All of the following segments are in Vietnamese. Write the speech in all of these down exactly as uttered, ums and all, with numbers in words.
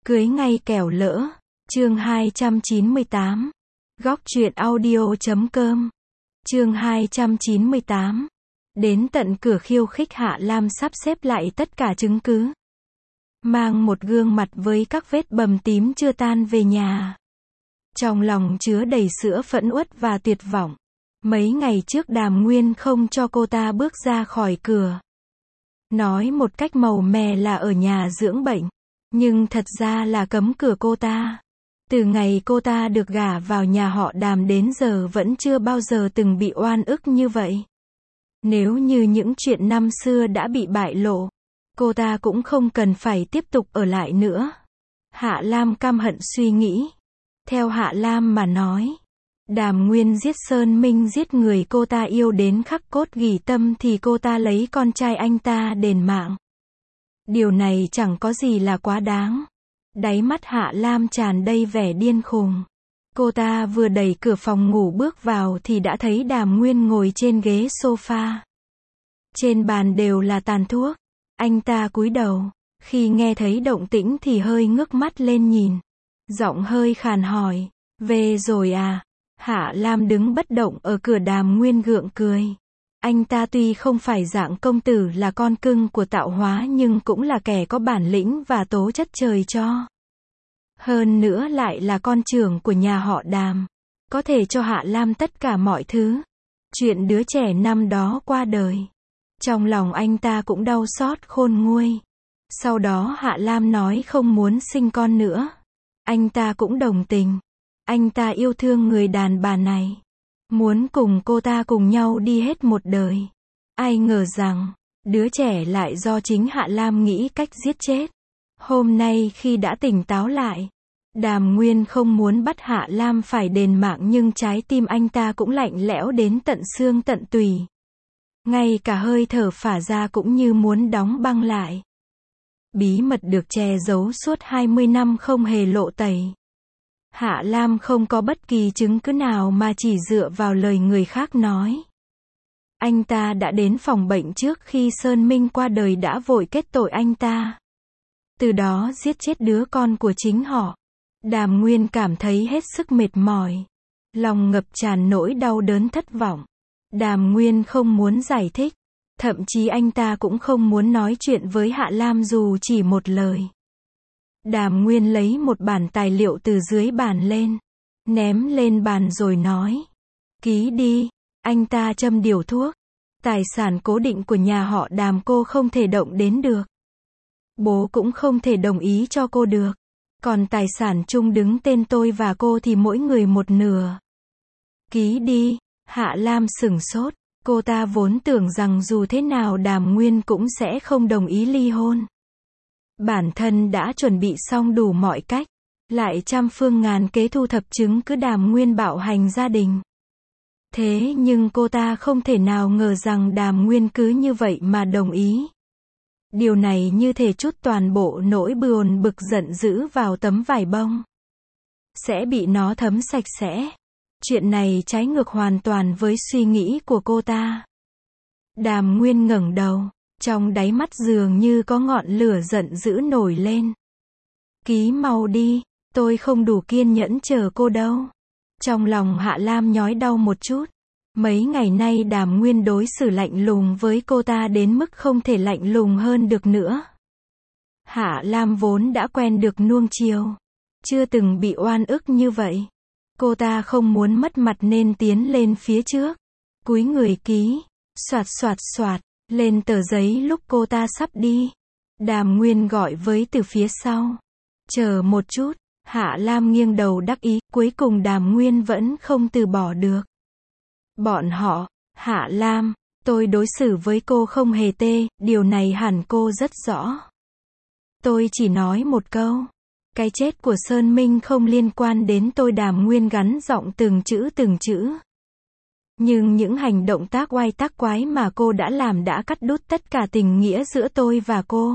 Cưới ngay kẻo lỡ. Chương hai trăm chín mươi tám. Góc truyện audio chấm com. Chương hai trăm chín mươi tám. Đến tận cửa khiêu khích, Hạ Lam sắp xếp lại tất cả chứng cứ. Mang một gương mặt với các vết bầm tím chưa tan về nhà. Trong lòng chứa đầy sữa phẫn uất và tuyệt vọng. Mấy ngày trước Đàm Nguyên không cho cô ta bước ra khỏi cửa. Nói một cách màu mè là ở nhà dưỡng bệnh. Nhưng thật ra là cấm cửa cô ta. Từ ngày cô ta được gả vào nhà họ Đàm đến giờ vẫn chưa bao giờ từng bị oan ức như vậy. Nếu như những chuyện năm xưa đã bị bại lộ, cô ta cũng không cần phải tiếp tục ở lại nữa. Hạ Lam căm hận suy nghĩ. Theo Hạ Lam mà nói, Đàm Nguyên giết Sơn Minh, giết người cô ta yêu đến khắc cốt ghi tâm, thì cô ta lấy con trai anh ta đền mạng. Điều này chẳng có gì là quá đáng. Đáy mắt Hạ Lam tràn đầy vẻ điên khùng. Cô ta vừa đẩy cửa phòng ngủ bước vào thì đã thấy Đàm Nguyên ngồi trên ghế sofa. Trên bàn đều là tàn thuốc. Anh ta cúi đầu. Khi nghe thấy động tĩnh thì hơi ngước mắt lên nhìn. Giọng hơi khàn hỏi. Về rồi à? Hạ Lam đứng bất động ở cửa. Đàm Nguyên gượng cười. Anh ta tuy không phải dạng công tử là con cưng của tạo hóa, nhưng cũng là kẻ có bản lĩnh và tố chất trời cho. Hơn nữa lại là con trưởng của nhà họ Đàm. Có thể cho Hạ Lam tất cả mọi thứ. Chuyện đứa trẻ năm đó qua đời. Trong lòng anh ta cũng đau xót khôn nguôi. Sau đó Hạ Lam nói không muốn sinh con nữa. Anh ta cũng đồng tình. Anh ta yêu thương người đàn bà này. Muốn cùng cô ta cùng nhau đi hết một đời. Ai ngờ rằng, đứa trẻ lại do chính Hạ Lam nghĩ cách giết chết. Hôm nay khi đã tỉnh táo lại, Đàm Nguyên không muốn bắt Hạ Lam phải đền mạng, nhưng trái tim anh ta cũng lạnh lẽo đến tận xương tận tủy. Ngay cả hơi thở phả ra cũng như muốn đóng băng lại. Bí mật được che giấu suốt hai mươi năm không hề lộ tẩy. Hạ Lam không có bất kỳ chứng cứ nào mà chỉ dựa vào lời người khác nói. Anh ta đã đến phòng bệnh trước khi Sơn Minh qua đời, đã vội kết tội anh ta. Từ đó giết chết đứa con của chính họ. Đàm Nguyên cảm thấy hết sức mệt mỏi. Lòng ngập tràn nỗi đau đớn thất vọng. Đàm Nguyên không muốn giải thích. Thậm chí anh ta cũng không muốn nói chuyện với Hạ Lam dù chỉ một lời. Đàm Nguyên lấy một bản tài liệu từ dưới bàn lên. Ném lên bàn rồi nói. Ký đi. Anh ta châm điếu thuốc. Tài sản cố định của nhà họ Đàm cô không thể động đến được. Bố cũng không thể đồng ý cho cô được. Còn tài sản chung đứng tên tôi và cô thì mỗi người một nửa. Ký đi. Hạ Lam sửng sốt. Cô ta vốn tưởng rằng dù thế nào Đàm Nguyên cũng sẽ không đồng ý ly hôn. Bản thân đã chuẩn bị xong đủ mọi cách. Lại trăm phương ngàn kế thu thập chứng cứ Đàm Nguyên bạo hành gia đình. Thế nhưng cô ta không thể nào ngờ rằng Đàm Nguyên cứ như vậy mà đồng ý. Điều này như thể trút toàn bộ nỗi buồn bực giận dữ vào tấm vải bông. Sẽ bị nó thấm sạch sẽ. Chuyện này trái ngược hoàn toàn với suy nghĩ của cô ta. Đàm Nguyên ngẩng đầu. Trong đáy mắt dường như có ngọn lửa giận dữ nổi lên. Ký mau đi. Tôi không đủ kiên nhẫn chờ cô đâu. Trong lòng Hạ Lam nhói đau một chút. Mấy ngày nay Đàm Nguyên đối xử lạnh lùng với cô ta đến mức không thể lạnh lùng hơn được nữa. Hạ Lam vốn đã quen được nuông chiều. Chưa từng bị oan ức như vậy. Cô ta không muốn mất mặt nên tiến lên phía trước. Cúi người ký. Soạt soạt soạt. Lên tờ giấy lúc cô ta sắp đi. Đàm Nguyên gọi với từ phía sau. Chờ một chút. Hạ Lam nghiêng đầu đắc ý. Cuối cùng Đàm Nguyên vẫn không từ bỏ được. Bọn họ. Hạ Lam. Tôi đối xử với cô không hề tệ. Điều này hẳn cô rất rõ. Tôi chỉ nói một câu. Cái chết của Sơn Minh không liên quan đến tôi. Đàm Nguyên gắn giọng từng chữ từng chữ. Nhưng những hành động tác oai tác quái mà cô đã làm đã cắt đứt tất cả tình nghĩa giữa tôi và cô.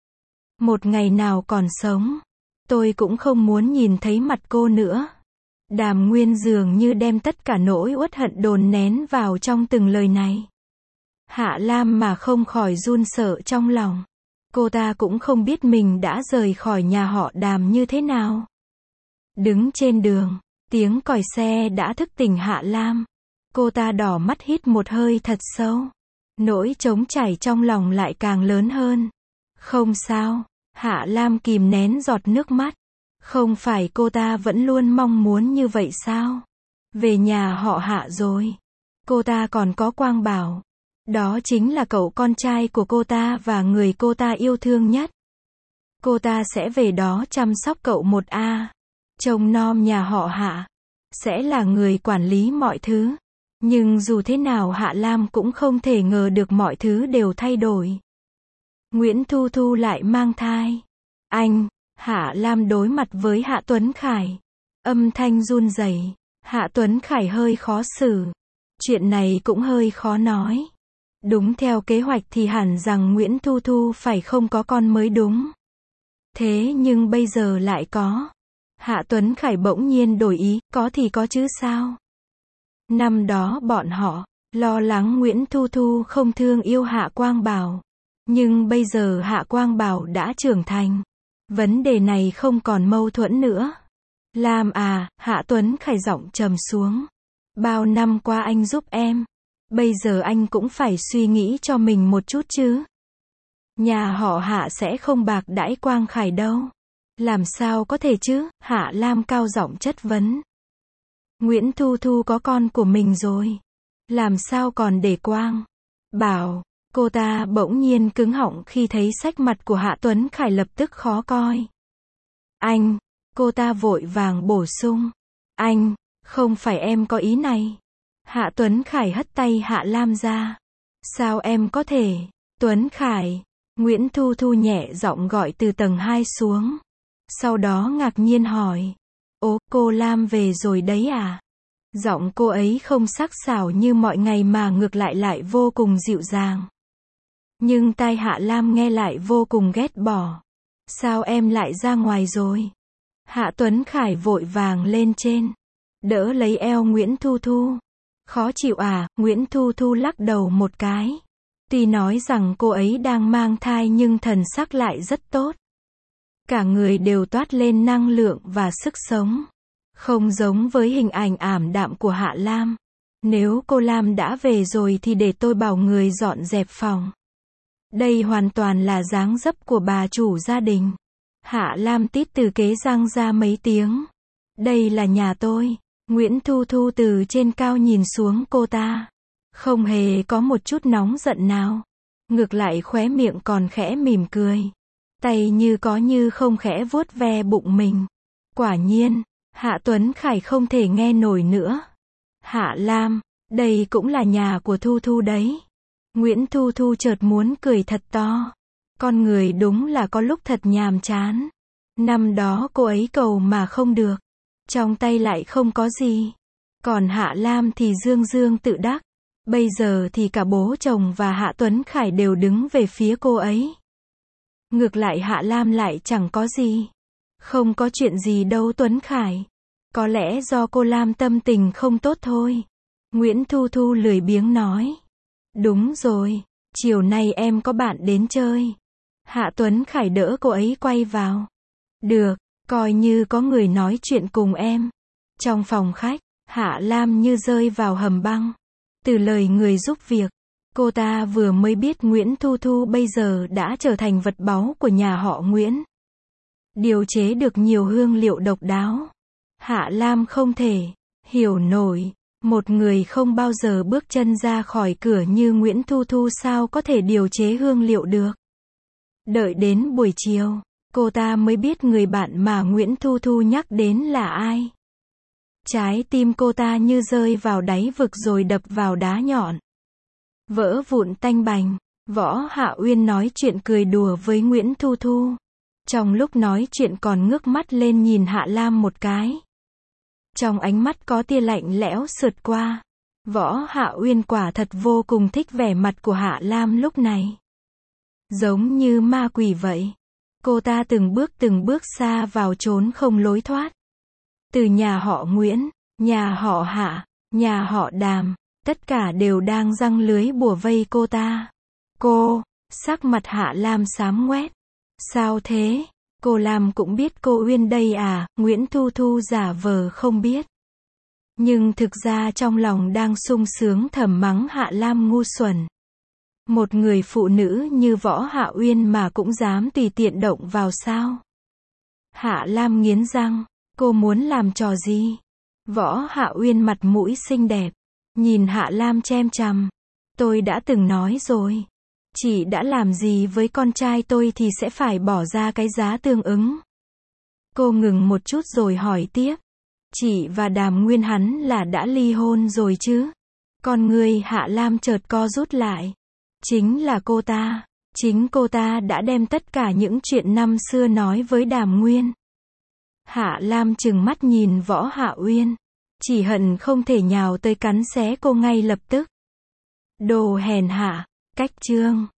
Một ngày nào còn sống, tôi cũng không muốn nhìn thấy mặt cô nữa. Đàm Nguyên dường như đem tất cả nỗi uất hận dồn nén vào trong từng lời này. Hạ Lam mà không khỏi run sợ trong lòng. Cô ta cũng không biết mình đã rời khỏi nhà họ Đàm như thế nào. Đứng trên đường, tiếng còi xe đã thức tỉnh Hạ Lam. Cô ta đỏ mắt hít một hơi thật sâu. Nỗi trống trải trong lòng lại càng lớn hơn. Không sao, Hạ Lam kìm nén giọt nước mắt. Không phải cô ta vẫn luôn mong muốn như vậy sao? Về nhà họ Hạ rồi. Cô ta còn có Quang Bảo. Đó chính là cậu con trai của cô ta và người cô ta yêu thương nhất. Cô ta sẽ về đó chăm sóc cậu một a. Trông nom nhà họ Hạ. Sẽ là người quản lý mọi thứ. Nhưng dù thế nào Hạ Lam cũng không thể ngờ được mọi thứ đều thay đổi. Nguyễn Thu Thu lại mang thai. Anh, Hạ Lam đối mặt với Hạ Tuấn Khải. Âm thanh run rẩy. Hạ Tuấn Khải hơi khó xử. Chuyện này cũng hơi khó nói. Đúng theo kế hoạch thì hẳn rằng Nguyễn Thu Thu phải không có con mới đúng. Thế nhưng bây giờ lại có. Hạ Tuấn Khải bỗng nhiên đổi ý, có thì có chứ sao. Năm đó bọn họ lo lắng Nguyễn Thu Thu không thương yêu Hạ Quang Bảo. Nhưng bây giờ Hạ Quang Bảo đã trưởng thành. Vấn đề này không còn mâu thuẫn nữa. Lam à, Hạ Tuấn Khải giọng trầm xuống. Bao năm qua anh giúp em. Bây giờ anh cũng phải suy nghĩ cho mình một chút chứ. Nhà họ Hạ sẽ không bạc đãi Quang Khải đâu. Làm sao có thể chứ? Hạ Lam cao giọng chất vấn. Nguyễn Thu Thu có con của mình rồi. Làm sao còn để Quang Bảo? Cô ta bỗng nhiên cứng họng khi thấy sắc mặt của Hạ Tuấn Khải lập tức khó coi. Anh, cô ta vội vàng bổ sung. Anh, không phải em có ý này. Hạ Tuấn Khải hất tay Hạ Lam ra. Sao em có thể? Tuấn Khải. Nguyễn Thu Thu nhẹ giọng gọi từ tầng hai xuống. Sau đó ngạc nhiên hỏi. Ố, cô Lam về rồi đấy à? Giọng cô ấy không sắc sảo như mọi ngày mà ngược lại lại vô cùng dịu dàng. Nhưng tai Hạ Lam nghe lại vô cùng ghét bỏ. Sao em lại ra ngoài rồi? Hạ Tuấn Khải vội vàng lên trên. Đỡ lấy eo Nguyễn Thu Thu. Khó chịu à? Nguyễn Thu Thu lắc đầu một cái. Tuy nói rằng cô ấy đang mang thai nhưng thần sắc lại rất tốt. Cả người đều toát lên năng lượng và sức sống. Không giống với hình ảnh ảm đạm của Hạ Lam. Nếu cô Lam đã về rồi thì để tôi bảo người dọn dẹp phòng. Đây hoàn toàn là dáng dấp của bà chủ gia đình. Hạ Lam tít từ kế răng ra mấy tiếng. Đây là nhà tôi. Nguyễn Thu Thu từ trên cao nhìn xuống cô ta. Không hề có một chút nóng giận nào. Ngược lại khóe miệng còn khẽ mỉm cười. Tay như có như không khẽ vuốt ve bụng mình. Quả nhiên, Hạ Tuấn Khải không thể nghe nổi nữa. Hạ Lam, đây cũng là nhà của Thu Thu đấy. Nguyễn Thu Thu chợt muốn cười thật to. Con người đúng là có lúc thật nhàm chán. Năm đó cô ấy cầu mà không được. Trong tay lại không có gì. Còn Hạ Lam thì dương dương tự đắc. Bây giờ thì cả bố chồng và Hạ Tuấn Khải đều đứng về phía cô ấy. Ngược lại Hạ Lam lại chẳng có gì. Không có chuyện gì đâu Tuấn Khải. Có lẽ do cô Lam tâm tình không tốt thôi. Nguyễn Thu Thu lười biếng nói. Đúng rồi, chiều nay em có bạn đến chơi. Hạ Tuấn Khải đỡ cô ấy quay vào. Được, coi như có người nói chuyện cùng em. Trong phòng khách, Hạ Lam như rơi vào hầm băng. Từ lời người giúp việc, cô ta vừa mới biết Nguyễn Thu Thu bây giờ đã trở thành vật báu của nhà họ Nguyễn. Điều chế được nhiều hương liệu độc đáo. Hạ Lam không thể hiểu nổi, một người không bao giờ bước chân ra khỏi cửa như Nguyễn Thu Thu sao có thể điều chế hương liệu được. Đợi đến buổi chiều, cô ta mới biết người bạn mà Nguyễn Thu Thu nhắc đến là ai. Trái tim cô ta như rơi vào đáy vực rồi đập vào đá nhọn. Vỡ vụn tanh bành. Võ Hạ Uyên nói chuyện cười đùa với Nguyễn Thu Thu. Trong lúc nói chuyện còn ngước mắt lên nhìn Hạ Lam một cái. Trong ánh mắt có tia lạnh lẽo sượt qua. Võ Hạ Uyên quả thật vô cùng thích vẻ mặt của Hạ Lam lúc này. Giống như ma quỷ vậy. Cô ta từng bước từng bước xa vào trốn không lối thoát. Từ nhà họ Nguyễn, nhà họ Hạ, nhà họ Đàm, tất cả đều đang giăng lưới bủa vây cô ta. Cô, Sắc mặt Hạ Lam xám ngoét. Sao thế? Cô Lam cũng biết cô Uyên đây à? Nguyễn Thu Thu giả vờ không biết. Nhưng thực ra trong lòng đang sung sướng thầm mắng Hạ Lam ngu xuẩn. Một người phụ nữ như Võ Hạ Uyên mà cũng dám tùy tiện động vào sao? Hạ Lam nghiến răng. Cô muốn làm trò gì? Võ Hạ Uyên mặt mũi xinh đẹp. Nhìn Hạ Lam chem chằm. Tôi đã từng nói rồi. Chị đã làm gì với con trai tôi thì sẽ phải bỏ ra cái giá tương ứng. Cô ngừng một chút rồi hỏi tiếp. Chị và Đàm Nguyên hắn là đã ly hôn rồi chứ? Con người Hạ Lam chợt co rút lại. Chính là cô ta. Chính cô ta đã đem tất cả những chuyện năm xưa nói với Đàm Nguyên. Hạ Lam trừng mắt nhìn Võ Hạ Uyên. Chỉ hận không thể nhào tới cắn xé cô ngay lập tức. Đồ hèn hạ. Cách chương.